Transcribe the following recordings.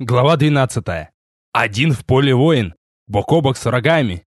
Глава 12. Один в поле воин, бок о бок с врагами.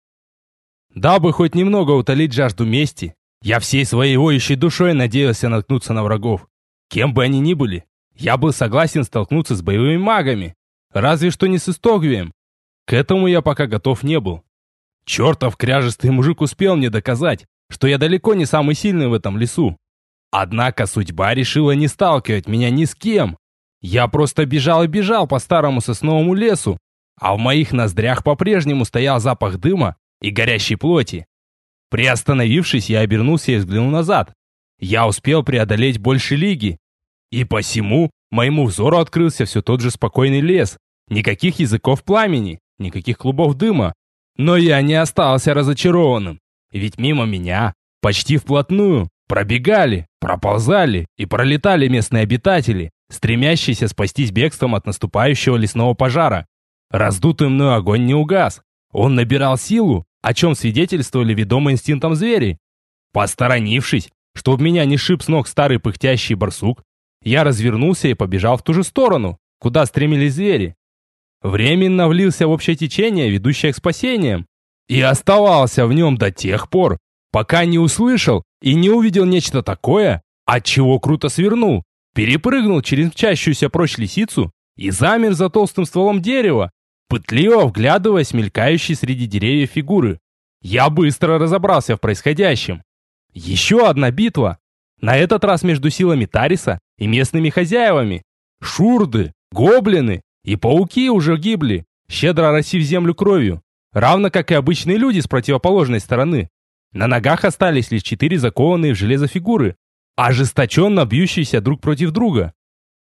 Дабы хоть немного утолить жажду мести, я всей своей воющей душой надеялся наткнуться на врагов. Кем бы они ни были, я был согласен столкнуться с боевыми магами, разве что не с Истогвием. К этому я пока готов не был. Чертов кряжестый мужик успел мне доказать, что я далеко не самый сильный в этом лесу. Однако судьба решила не сталкивать меня ни с кем. Я просто бежал и бежал по старому сосновому лесу, а в моих ноздрях по-прежнему стоял запах дыма и горящей плоти. Приостановившись, я обернулся и взглянул назад. Я успел преодолеть больше лиги, и посему моему взору открылся все тот же спокойный лес. Никаких языков пламени, никаких клубов дыма. Но я не остался разочарованным, ведь мимо меня, почти вплотную, пробегали, проползали и пролетали местные обитатели, стремящиеся спастись бегством от наступающего лесного пожара. Раздутый мною огонь не угас. Он набирал силу, о чем свидетельствовали ведомые инстинктом звери. Посторонившись, чтобы меня не шиб с ног старый пыхтящий барсук, я развернулся и побежал в ту же сторону, куда стремились звери. Временно влился в общее течение, ведущее к спасениям, и оставался в нем до тех пор, пока не услышал и не увидел нечто такое, от чего круто свернул, перепрыгнул через мчащуюся прочь лисицу и замер за толстым стволом дерева, пытливо вглядываясь в мелькающие среди деревьев фигуры. Я быстро разобрался в происходящем. Еще одна битва, на этот раз между силами Тариса и местными хозяевами. Шурды, гоблины и пауки уже гибли, щедро оросив землю кровью, равно как и обычные люди с противоположной стороны. На ногах остались лишь 4 закованные в железо фигуры, ожесточенно бьющиеся друг против друга.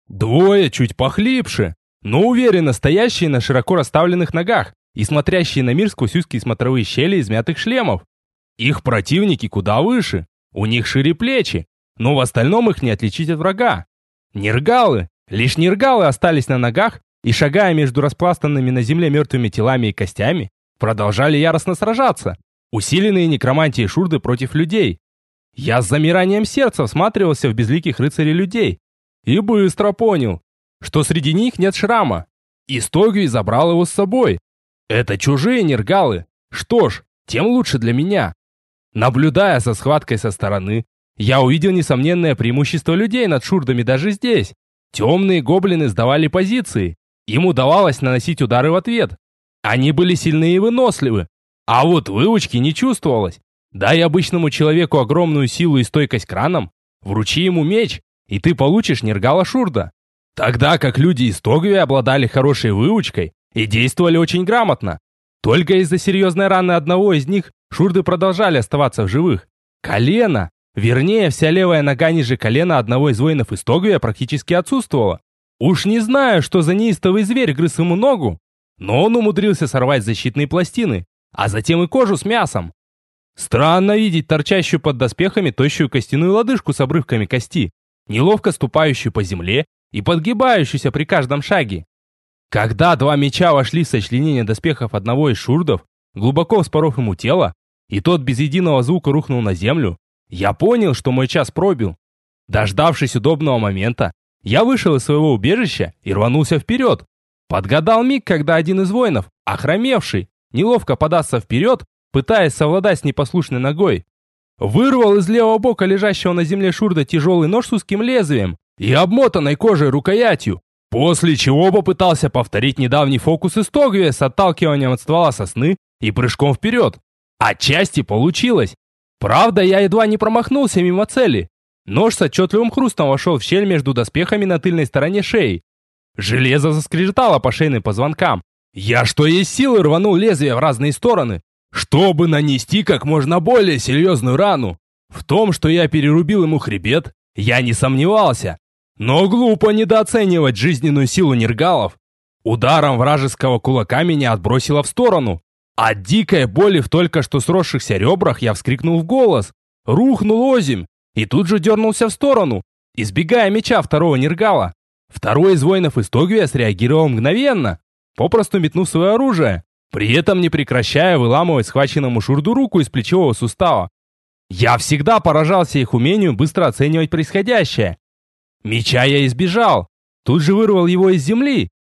Двое чуть похлипше, но уверенно стоящие на широко расставленных ногах и смотрящие на мир сквозь узкие смотровые щели измятых шлемов. Их противники куда выше, у них шире плечи, но в остальном их не отличить от врага. Нергалы, лишь нергалы остались на ногах и, шагая между распластанными на земле мертвыми телами и костями, продолжали яростно сражаться, усиленные некромантией шурды против людей. Я с замиранием сердца всматривался в безликих рыцарей людей и быстро понял, что среди них нет шрама. Истогвий забрал его с собой. Это чужие нергалы. Что ж, тем лучше для меня. Наблюдая за схваткой со стороны, я увидел несомненное преимущество людей над шурдами даже здесь. Темные гоблины сдавали позиции. Им удавалось наносить удары в ответ. Они были сильны и выносливы. А вот выучки не чувствовалось. Дай обычному человеку огромную силу и стойкость к ранам, вручи ему меч, и ты получишь нергала шурда. Тогда как люди Истогвия обладали хорошей выучкой и действовали очень грамотно. Только из-за серьезной раны одного из них шурды продолжали оставаться в живых. Колено, вернее, вся левая нога ниже колена одного из воинов Истогвия практически отсутствовала. Уж не знаю, что за неистовый зверь грыз ему ногу, но он умудрился сорвать защитные пластины, а затем и кожу с мясом. Странно видеть торчащую под доспехами тощую костяную лодыжку с обрывками кости, неловко ступающую по земле и подгибающуюся при каждом шаге. Когда два меча вошли в сочленение доспехов одного из шурдов, глубоко вспоров ему тело, и тот без единого звука рухнул на землю, я понял, что мой час пробил. Дождавшись удобного момента, я вышел из своего убежища и рванулся вперед. Подгадал миг, когда один из воинов, охромевший, неловко подастся вперед, пытаясь совладать с непослушной ногой. Вырвал из левого бока лежащего на земле шурда тяжелый нож с узким лезвием и обмотанной кожей рукоятью, после чего попытался повторить недавний фокус Истогвия с отталкиванием от ствола сосны и прыжком вперед. Отчасти получилось. Правда, я едва не промахнулся мимо цели. Нож с отчетливым хрустом вошел в щель между доспехами на тыльной стороне шеи. Железо заскрежетало по шейным позвонкам. Я что есть силы рванул лезвие в разные стороны, чтобы нанести как можно более серьезную рану. В том, что я перерубил ему хребет, я не сомневался. Но глупо недооценивать жизненную силу нергалов. Ударом вражеского кулака меня отбросило в сторону. От дикой боли в только что сросшихся ребрах я вскрикнул в голос, рухнул озимь и тут же дернулся в сторону, избегая меча второго нергала. Второй из воинов Истогвия среагировал мгновенно, попросту метнув свое оружие, при этом не прекращая выламывать схваченному шурду руку из плечевого сустава. Я всегда поражался их умению быстро оценивать происходящее. Меча я избежал, тут же вырвал его из земли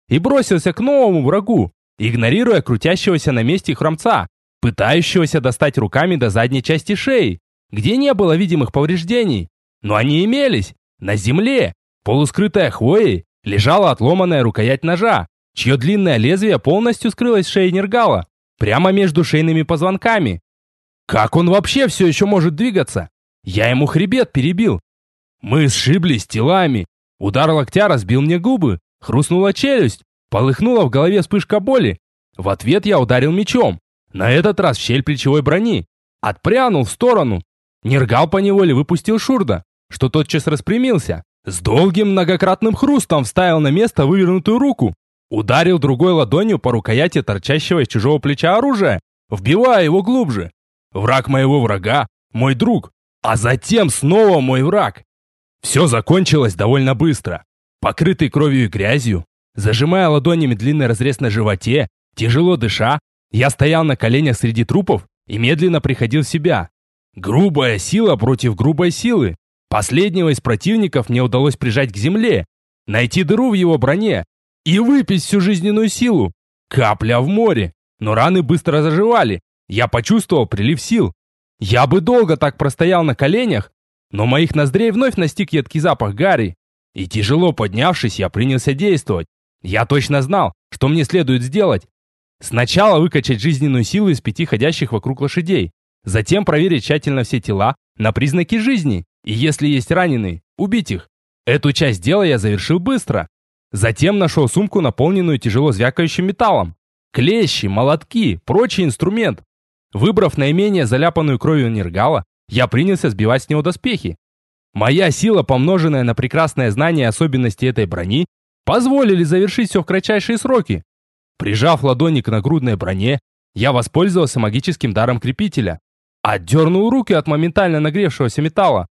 и бросился к новому врагу, игнорируя крутящегося на месте хромца, пытающегося достать руками до задней части шеи, где не было видимых повреждений. Но они имелись. На земле, полускрытая хвоей, лежала отломанная рукоять ножа, чье длинное лезвие полностью скрылось в шее Нергала, прямо между шейными позвонками. Как он вообще все еще может двигаться? Я ему хребет перебил. Мы сшиблись телами. Удар локтя разбил мне губы, хрустнула челюсть, полыхнула в голове вспышка боли. В ответ я ударил мечом, на этот раз в щель плечевой брони. Отпрянул в сторону. Нергал поневоле выпустил шурда, что тотчас распрямился. С долгим многократным хрустом вставил на место вывернутую руку. Ударил другой ладонью по рукояти торчащего из чужого плеча оружия, вбивая его глубже. Враг моего врага, мой друг, а затем снова мой враг. Все закончилось довольно быстро. Покрытый кровью и грязью, зажимая ладонями длинный разрез на животе, тяжело дыша, я стоял на коленях среди трупов и медленно приходил в себя. Грубая сила против грубой силы. Последнего из противников мне удалось прижать к земле, найти дыру в его броне и выпить всю жизненную силу. Капля в море, но раны быстро заживали. Я почувствовал прилив сил. Я бы долго так простоял на коленях, но моих ноздрей вновь настиг едкий запах гари. И тяжело поднявшись, я принялся действовать. Я точно знал, что мне следует сделать. Сначала выкачать жизненную силу из 5 ходящих вокруг лошадей. Затем проверить тщательно все тела на признаки жизни. И если есть раненые, убить их. Эту часть дела я завершил быстро. Затем нашел сумку, наполненную тяжело звякающим металлом. Клещи, молотки, прочий инструмент. Выбрав наименее заляпанную кровью Нергала, я принялся сбивать с него доспехи. Моя сила, помноженная на прекрасное знание особенностей этой брони, позволили завершить все в кратчайшие сроки. Прижав ладони к нагрудной броне, я воспользовался магическим даром крепителя. Отдернул руки от моментально нагревшегося металла.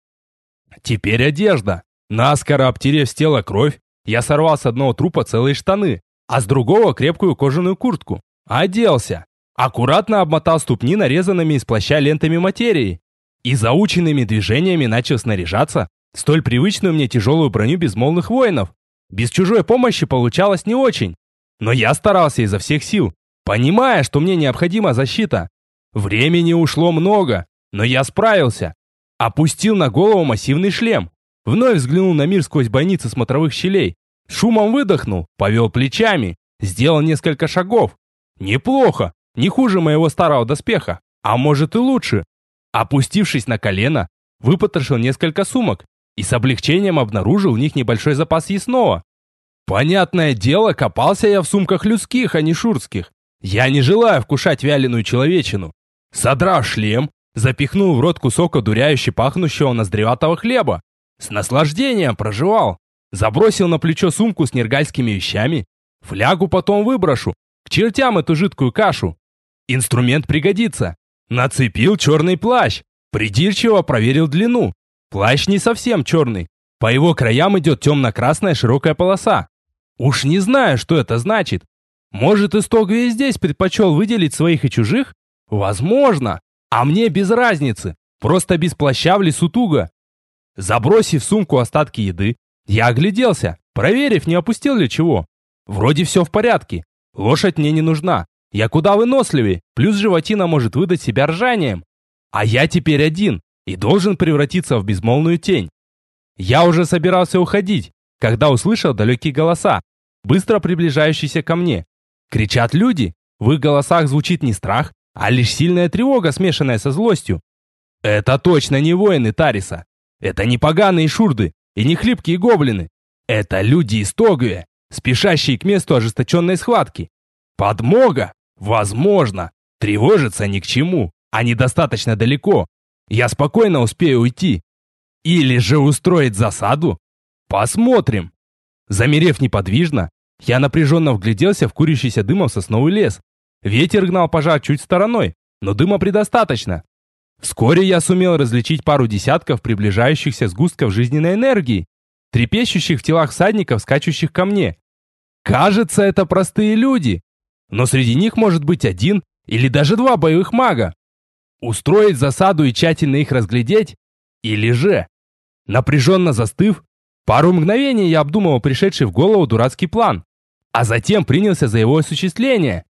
Теперь одежда. Наскоро обтерев с тела кровь, я сорвал с одного трупа целые штаны, а с другого крепкую кожаную куртку. Оделся. Аккуратно обмотал ступни нарезанными из плаща лентами материи. И заученными движениями начал снаряжаться в столь привычную мне тяжелую броню безмолвных воинов. Без чужой помощи получалось не очень. Но я старался изо всех сил, понимая, что мне необходима защита. Времени ушло много, но я справился. Опустил на голову массивный шлем. Вновь взглянул на мир сквозь бойницы смотровых щелей. Шумом выдохнул, повел плечами, сделал несколько шагов. Неплохо, не хуже моего старого доспеха, а может и лучше. Опустившись на колено, выпотрошил несколько сумок и с облегчением обнаружил в них небольшой запас съестного. Понятное дело, копался я в сумках людских, а не шурских. Я не желаю вкушать вяленую человечину. Содрав шлем, запихнул в рот кусок одуряюще пахнущего ноздреватого хлеба. С наслаждением прожевал. Забросил на плечо сумку с нергальскими вещами. Флягу потом выброшу. К чертям эту жидкую кашу. Инструмент пригодится. Нацепил черный плащ. Придирчиво проверил длину. Плащ не совсем черный. По его краям идет темно-красная широкая полоса. Уж не знаю, что это значит. Может, Истогве и здесь предпочел выделить своих и чужих? Возможно. А мне без разницы. Просто без плаща в лесу туго. Забросив в сумку остатки еды, я огляделся, проверив, не опустил ли чего. Вроде все в порядке. Лошадь мне не нужна. Я куда выносливее, плюс животина может выдать себя ржанием. А я теперь один и должен превратиться в безмолвную тень. Я уже собирался уходить, когда услышал далекие голоса, быстро приближающиеся ко мне. Кричат люди, в их голосах звучит не страх, а лишь сильная тревога, смешанная со злостью. Это точно не воины Тариса. Это не поганые шурды и не хлипкие гоблины. Это люди из Тогве, спешащие к месту ожесточенной схватки. Подмога? Возможно. Тревожиться ни к чему. Они достаточно далеко. Я спокойно успею уйти. Или же устроить засаду? Посмотрим. Замерев неподвижно, я напряженно вгляделся в курящийся дымом сосновый лес. Ветер гнал пожар чуть стороной, но дыма предостаточно. Вскоре я сумел различить пару десятков приближающихся сгустков жизненной энергии, трепещущих в телах всадников, скачущих ко мне. Кажется, это простые люди, но среди них может быть один или даже два боевых мага. Устроить засаду и тщательно их разглядеть? Или же? Напряженно застыв, пару мгновений я обдумывал пришедший в голову дурацкий план. а затем принялся за его осуществление.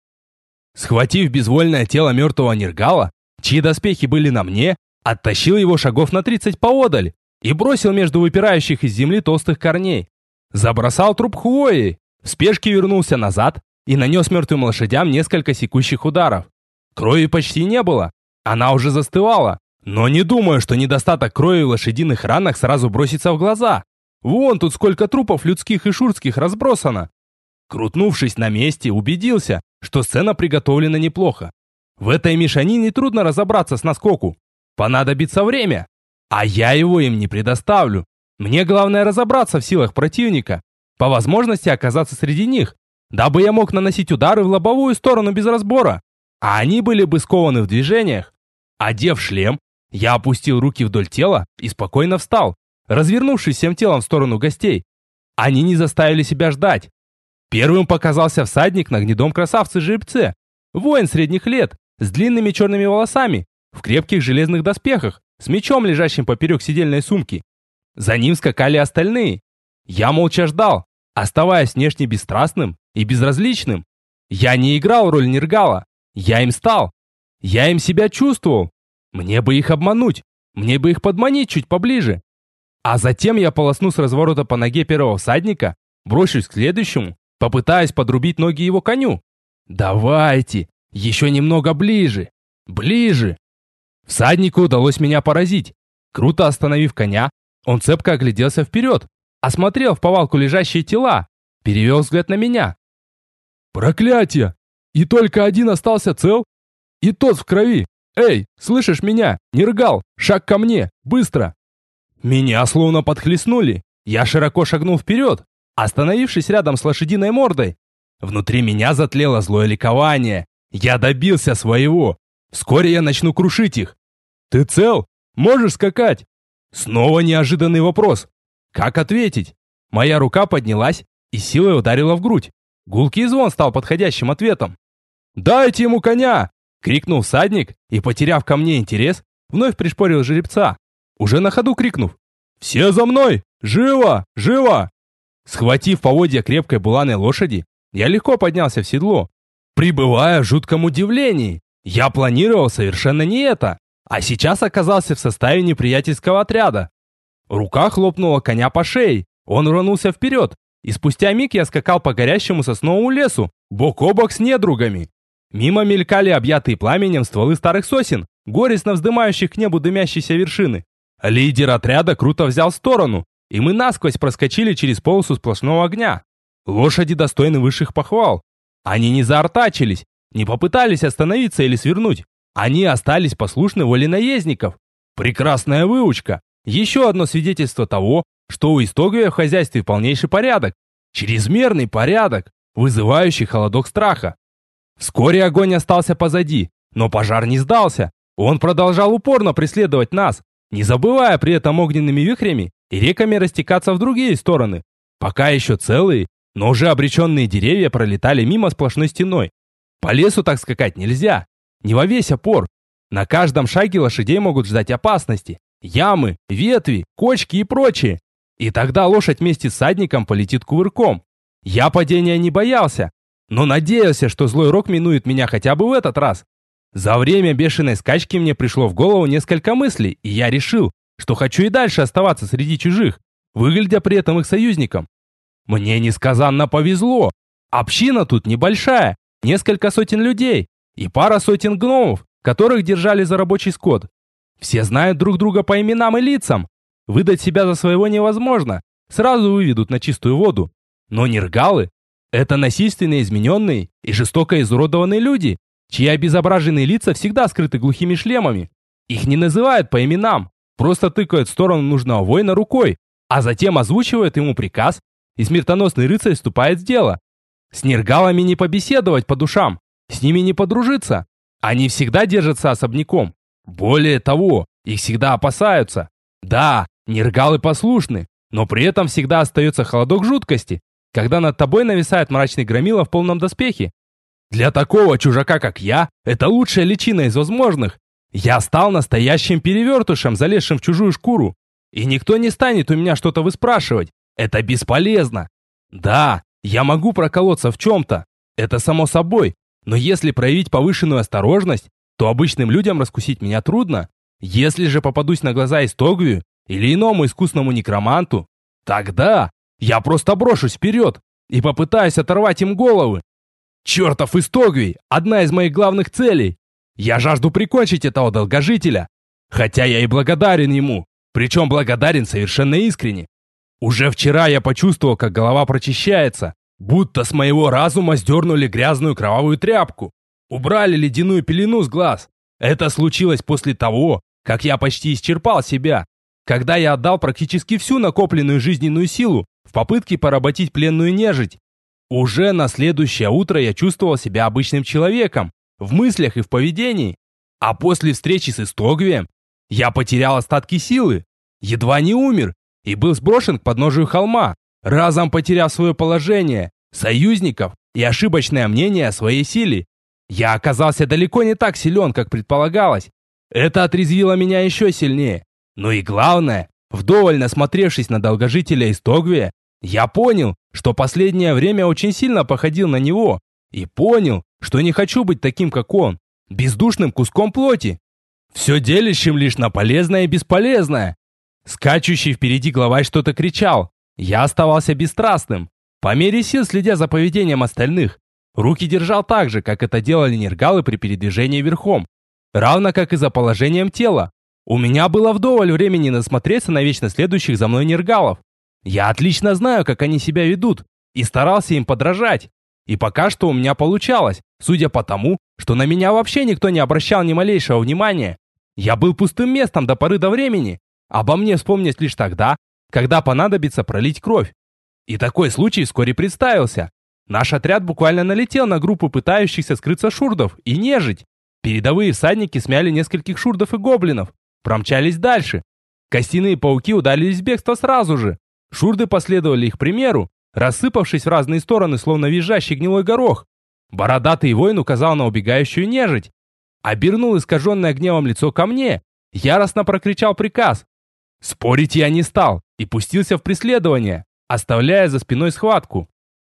Схватив безвольное тело мертвого Нергала, чьи доспехи были на мне, оттащил его шагов на 30 поодаль и бросил между выпирающих из земли толстых корней. Забросал труп хвоей, в спешке вернулся назад и нанес мертвым лошадям несколько секущих ударов. Крови почти не было, она уже застывала, но не думаю, что недостаток крови в лошадиных ранах сразу бросится в глаза. Вон тут сколько трупов людских и шурских разбросано. Крутнувшись на месте, убедился, что сцена приготовлена неплохо. В этой мешанине трудно разобраться с наскоку. Понадобится время, а я его им не предоставлю. Мне главное разобраться в силах противника, по возможности оказаться среди них, дабы я мог наносить удары в лобовую сторону без разбора, а они были бы скованы в движениях. Одев шлем, я опустил руки вдоль тела и спокойно встал, развернувшись всем телом в сторону гостей. Они не заставили себя ждать. Первым показался всадник на гнедом красавце-жеребце, воин средних лет, с длинными черными волосами, в крепких железных доспехах, с мечом, лежащим поперек седельной сумки. За ним скакали остальные. Я молча ждал, оставаясь внешне бесстрастным и безразличным. Я не играл роль Нергала, я им стал. Я им себя чувствовал. Мне бы их обмануть, мне бы их подманить чуть поближе. А затем я полосну с разворота по ноге первого всадника, брошусь к следующему, попытаясь подрубить ноги его коню. Давайте, еще немного ближе, ближе. Всаднику удалось меня поразить. Круто остановив коня, он цепко огляделся вперед, осмотрел в повалку лежащие тела, перевел взгляд на меня. Проклятие! И только один остался цел? И тот в крови. Эй, слышишь меня? Нергал, шаг ко мне, быстро! Меня словно подхлестнули. Я широко шагнул вперед, остановившись рядом с лошадиной мордой. Внутри меня затлело злое ликование. Я добился своего. Вскоре я начну крушить их. Ты цел? Можешь скакать? Снова неожиданный вопрос. Как ответить? Моя рука поднялась и силой ударила в грудь. Гулкий звон стал подходящим ответом. «Дайте ему коня!» — крикнул всадник и, потеряв ко мне интерес, вновь пришпорил жеребца, уже на ходу крикнув: «Все за мной! Живо! Живо!» Схватив поводья крепкой буланой лошади, я легко поднялся в седло, пребывая в жутком удивлении. Я планировал совершенно не это, а сейчас оказался в составе неприятельского отряда. Рука хлопнула коня по шее, он рванулся вперед, и спустя миг я скакал по горящему сосновому лесу, бок о бок с недругами. Мимо мелькали объятые пламенем стволы старых сосен, горестно вздымающих к небу дымящиеся вершины. Лидер отряда круто взял сторону, и мы насквозь проскочили через полосу сплошного огня. Лошади достойны высших похвал. Они не заортачились, не попытались остановиться или свернуть. Они остались послушны воле наездников. Прекрасная выучка. Еще одно свидетельство того, что у Истоговия в хозяйстве полнейший порядок. Чрезмерный порядок, вызывающий холодок страха. Вскоре огонь остался позади, но пожар не сдался. Он продолжал упорно преследовать нас, не забывая при этом огненными вихрями и реками растекаться в другие стороны. Пока еще целые, но уже обреченные деревья пролетали мимо сплошной стеной. По лесу так скакать нельзя, не во весь опор. На каждом шаге лошадей могут ждать опасности. Ямы, ветви, кочки и прочее. И тогда лошадь вместе с всадником полетит кувырком. Я падения не боялся, но надеялся, что злой рок минует меня хотя бы в этот раз. За время бешеной скачки мне пришло в голову несколько мыслей, и я решил, что хочу и дальше оставаться среди чужих, выглядя при этом их союзником. Мне несказанно повезло. Община тут небольшая, несколько сотен людей и пара сотен гномов, которых держали за рабочий скот. Все знают друг друга по именам и лицам. Выдать себя за своего невозможно, сразу выведут на чистую воду. Но нергалы — это насильственно измененные и жестоко изуродованные люди, чьи обезображенные лица всегда скрыты глухими шлемами. Их не называют по именам, просто тыкают в сторону нужного воина рукой, а затем озвучивают ему приказ, и смертоносный рыцарь вступает в дело. С нергалами не побеседовать по душам, с ними не подружиться. Они всегда держатся особняком. Более того, их всегда опасаются. Да, нергалы послушны, но при этом всегда остается холодок жуткости, когда над тобой нависает мрачный громила в полном доспехе. Для такого чужака, как я, это лучшая личина из возможных. Я стал настоящим перевертышем, залезшим в чужую шкуру. И никто не станет у меня что-то выспрашивать. Это бесполезно. Да, Я могу проколоться в чем-то, это само собой, но если проявить повышенную осторожность, то обычным людям раскусить меня трудно. Если же попадусь на глаза Истогвию или иному искусному некроманту, тогда я просто брошусь вперед и попытаюсь оторвать им головы. Чертов Истогвий – одна из моих главных целей. Я жажду прикончить этого долгожителя, хотя я и благодарен ему, причем благодарен совершенно искренне. Уже вчера я почувствовал, как голова прочищается, будто с моего разума сдернули грязную кровавую тряпку, убрали ледяную пелену с глаз. Это случилось после того, как я почти исчерпал себя, когда я отдал практически всю накопленную жизненную силу в попытке поработить пленную нежить. Уже на следующее утро я чувствовал себя обычным человеком, в мыслях и в поведении. А после встречи с Истогвием я потерял остатки силы, едва не умер и был сброшен к подножию холма, разом потеряв свое положение, союзников и ошибочное мнение о своей силе. Я оказался далеко не так силен, как предполагалось. Это отрезвило меня еще сильнее. Но и главное, вдоволь насмотревшись на долгожителя Истогвия, я понял, что последнее время очень сильно походил на него. И понял, что не хочу быть таким, как он, бездушным куском плоти, все делящим лишь на полезное и бесполезное. Скачущий впереди главарь что-то кричал. Я оставался бесстрастным, по мере сил следя за поведением остальных. Руки держал так же, как это делали нергалы при передвижении верхом, равно как и за положением тела. У меня было вдоволь времени насмотреться на вечно следующих за мной нергалов. Я отлично знаю, как они себя ведут, и старался им подражать. И пока что у меня получалось, судя по тому, что на меня вообще никто не обращал ни малейшего внимания. Я был пустым местом до поры до времени. Обо мне вспомнить лишь тогда, когда понадобится пролить кровь. И такой случай вскоре представился. Наш отряд буквально налетел на группу пытающихся скрыться шурдов и нежить. Передовые всадники смяли нескольких шурдов и гоблинов, промчались дальше. Костяные пауки удалились в бегство сразу же. Шурды последовали их примеру, рассыпавшись в разные стороны, словно визжащий гнилой горох. Бородатый воин указал на убегающую нежить. Обернул искаженное гневом лицо ко мне, яростно прокричал приказ. Спорить я не стал и пустился в преследование, оставляя за спиной схватку.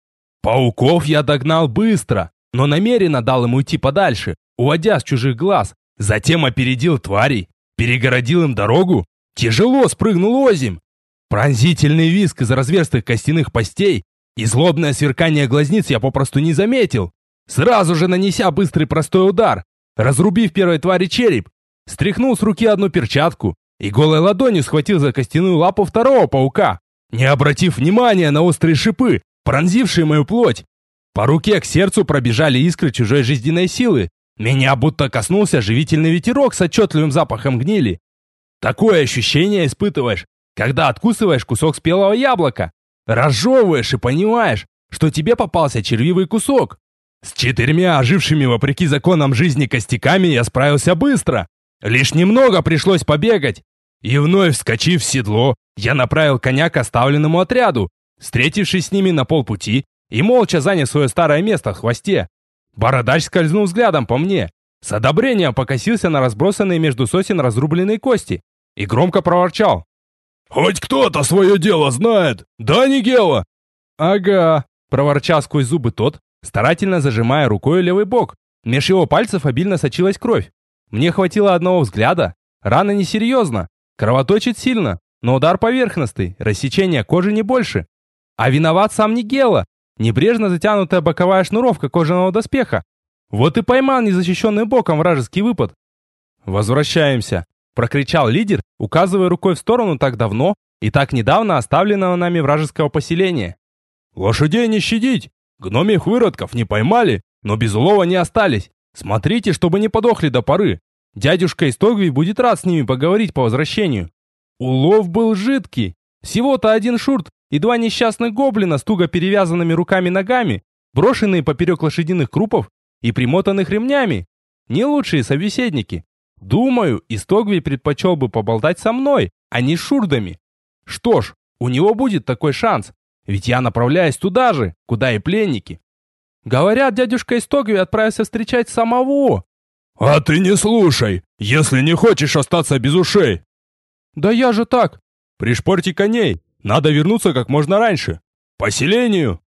Пауков я догнал быстро, но намеренно дал им уйти подальше, уводя с чужих глаз. Затем опередил тварей, перегородил им дорогу, тяжело спрыгнул озимь. Пронзительный визг из разверстых костяных пастей и злобное сверкание глазниц я попросту не заметил. Сразу же нанеся быстрый простой удар, разрубив первой твари череп, стряхнул с руки одну перчатку и голой ладонью схватил за костяную лапу второго паука, не обратив внимания на острые шипы, пронзившие мою плоть. По руке к сердцу пробежали искры чужой жизненной силы. Меня будто коснулся живительный ветерок с отчетливым запахом гнили. Такое ощущение испытываешь, когда откусываешь кусок спелого яблока, разжевываешь и понимаешь, что тебе попался червивый кусок. С 4 ожившими вопреки законам жизни костяками я справился быстро. Лишь немного пришлось побегать. И вновь вскочив в седло, я направил коня к оставленному отряду, встретившись с ними на полпути и молча заняв свое старое место в хвосте. Бородач скользнул взглядом по мне, с одобрением покосился на разбросанные между сосен разрубленные кости и громко проворчал. «Хоть кто-то свое дело знает, да, Нигела?» «Ага», — проворчал сквозь зубы тот, старательно зажимая рукой левый бок. Меж его пальцев обильно сочилась кровь. Мне хватило одного взгляда. Рана несерьезна, кровоточит сильно, но удар поверхностный, рассечение кожи не больше. А виноват сам Нигела, небрежно затянутая боковая шнуровка кожаного доспеха. Вот и поймал незащищенным боком вражеский выпад. «Возвращаемся», — прокричал лидер, указывая рукой в сторону так давно и так недавно оставленного нами вражеского поселения. «Лошадей не щадить! Гномьих выродков не поймали, но без улова не остались. Смотрите, чтобы не подохли до поры. Дядюшка Истогвий будет рад с ними поговорить по возвращению». Улов был жидкий. Всего-то 1 шурт и 2 несчастных гоблина с туго перевязанными руками-ногами, брошенные поперек лошадиных крупов и примотанных ремнями. Не лучшие собеседники. Думаю, Истогвий предпочел бы поболтать со мной, а не с шурдами. Что ж, у него будет такой шанс, ведь я направляюсь туда же, куда и пленники. Говорят, дядюшка Истогвий отправился встречать самого. «А ты не слушай, если не хочешь остаться без ушей!» «Да я же так!» «Пришпорьте коней, надо вернуться как можно раньше! Поселению!»